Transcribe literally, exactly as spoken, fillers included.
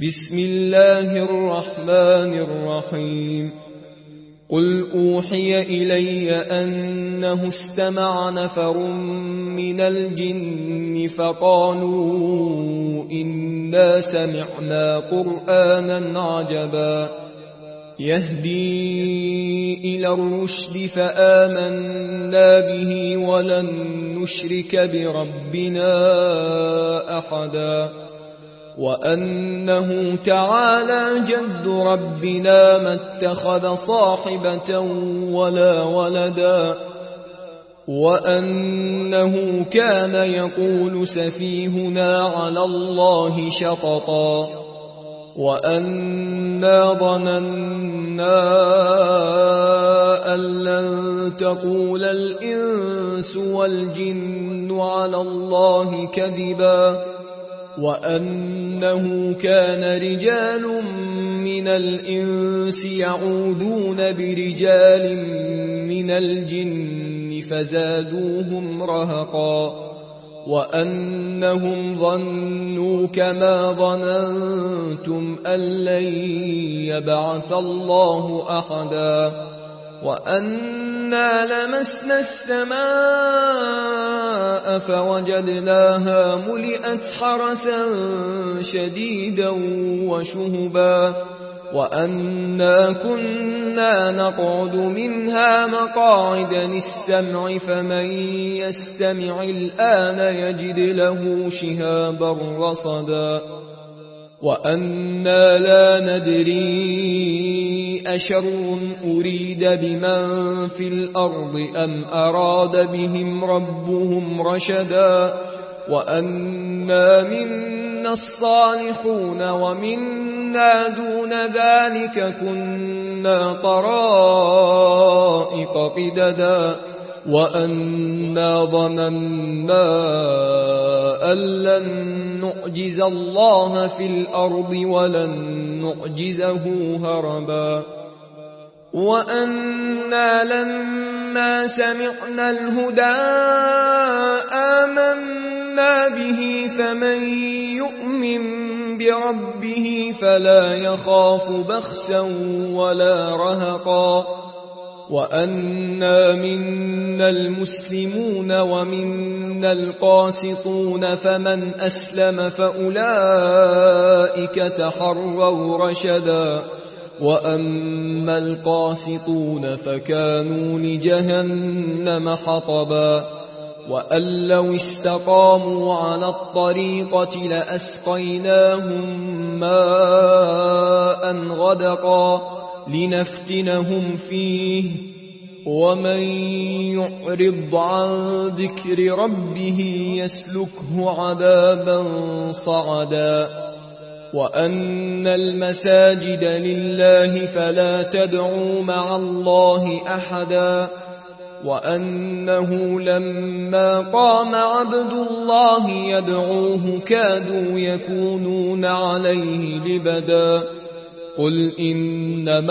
بسم الله الرحمن الرحيم قل أوحي إلي أنه استمع نفر من الجن فقالوا إنا سمعنا قرآنا عجبا يهدي إلى الرشد فآمنا به ولن نشرك بربنا أحدا وأنه تعالى جد ربنا ما اتخذ صاحبة ولا ولدا وأنه كان يقول سفيهنا على الله شططا وأنا ظننا أن لن تقول الإنس والجن على الله كذبا وأنه كان رجال من الإنس يعوذون برجال من الجن فزادوهم رهقا وأنهم ظنوا كما ظننتم أن لن يبعث الله أحدا وأنا لمسنا السماء فوجدناها ملئت حرسا شديدا وشهبا وأنا كنا نقعد منها مقاعد للسمع فمن يستمع الآن يجد له شهابا رصدا وأنا لا ندري أشر أريد بمن في الأرض أم أراد بهم ربهم رشدا وأنا منا الصالحون ومنا دون ذلك كنا طرائق قددا وأنا ظننا أن لن نعجز الله في الأرض ولن نعجزه هربا وأنا لما سمعنا الهدى آمنا به فمن يؤمن بربه فلا يخاف بخسا ولا رهقا وأنا منا المسلمون ومنا القاسطون فمن أسلم فأولئك تحروا رشدا وأما القاسطون فكانوا لجهنم حطبا وأن لو استقاموا على الطريقة لأسقيناهم ماء غدقا لنفتنهم فيه ومن يعرض عن ذكر ربه يسلكه عذابا صعدا وأن المساجد لله فلا تدعوا مع الله أحدا وأنه لما قام عبد الله يدعوه كادوا يكونون عليه لبدا قل إنما